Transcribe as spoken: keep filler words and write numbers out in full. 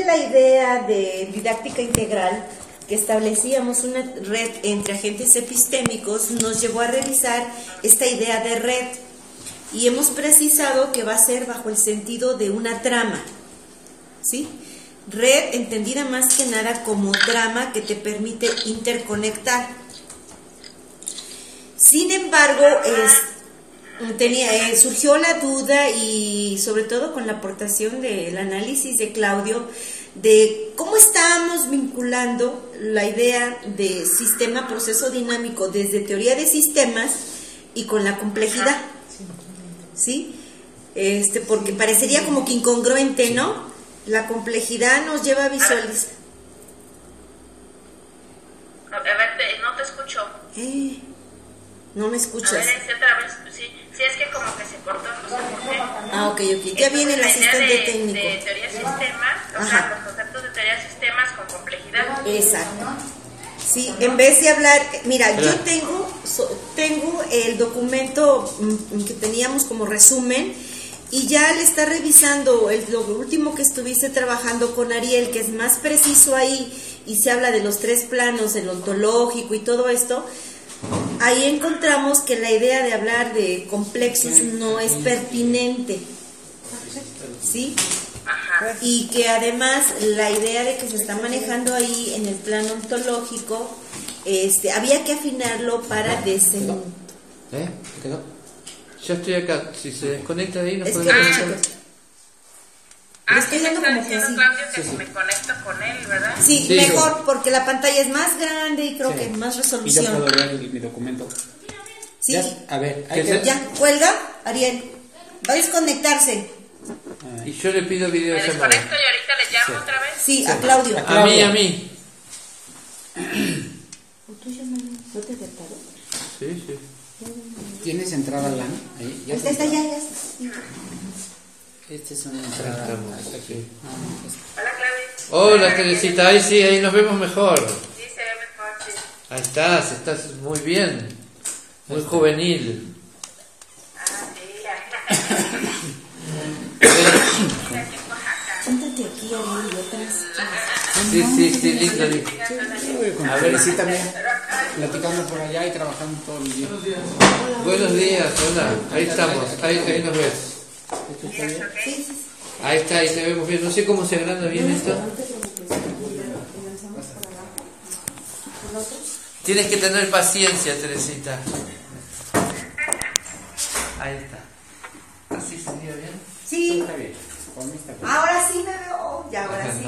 la idea de didáctica integral, que establecíamos una red entre agentes epistémicos, nos llevó a revisar esta idea de red y hemos precisado que va a ser bajo el sentido de una trama, ¿sí? Red entendida más que nada como trama que te permite interconectar. Sin embargo, es, tenía, eh, surgió la duda, y sobre todo con la aportación del análisis de Claudio, de cómo estábamos vinculando la idea de sistema proceso dinámico desde teoría de sistemas y con la complejidad, ¿sí? Este, porque parecería como que incongruente, ¿no? La complejidad nos lleva a visualizar. A ver, te, no te escucho. Eh, no me escuchas. A ver, es otra vez, sí, sí, es que como que se cortó, no sé por qué. Ah, ok, ok. Ya viene el asistente de, técnico. De teoría de sistemas, o sea, los conceptos de teoría de sistemas con complejidad. Exacto. Sí, en vez de hablar, mira, yo tengo, so, tengo el documento mm, que teníamos como resumen, y ya le está revisando el, lo último que estuviste trabajando con Ariel, que es más preciso ahí, y se habla de los tres planos, el ontológico y todo esto. Ahí encontramos que la idea de hablar de complexos no es pertinente, ¿sí? Ajá. Y que además la idea de que se está manejando ahí en el plano ontológico, este, había que afinarlo para desen... ¿Eh? ¿Qué quedó? Ya estoy acá, si se desconecta de ahí no Es podemos que- hacer. Ah, estoy sí, me dando está como que diciendo sí. Claudio que Sí, si sí. me conecto con él, ¿verdad? Sí, Sí, mejor, porque la pantalla es más grande y creo Sí. que más Y ya resolución. puedo ver el- mi documento. Sí, Ya, a ver, hay ¿Qué que... es? ya, cuelga, Ariel. Va a desconectarse. Ah, Y yo le pido Me videollamada. desconecto y ahorita le llamo otra vez. Sí, a Claudio. A mí, a mí. ¿No te reparo? Sí, sí. ¿Tienes entrada LAN? Ahí, ya Está, está, está. ya, ya. está. Esta es una entrada. estamos, hasta aquí. sí. Ah, es- Hola, Claudio. Hola, Teresita. Ahí sí, ahí nos vemos mejor. Sí, se ve mejor, sí. Ahí estás, estás muy bien. Muy juvenil. Ah, sí, ya. Aquí en Oaxaca. Siéntate aquí, Ariel, y otras. Sí, sí, sí, lindo, lindo. Estuve con A ver. Teresita también, platicando por allá y trabajando todo el día. Buenos días, hola. Ahí estamos, ahí, ahí nos ves. ¿Esto está bien? Sí, sí, sí. Ahí está, ahí te vemos bien. No sé cómo se agranda bien esto. Tienes que tener paciencia, Teresita.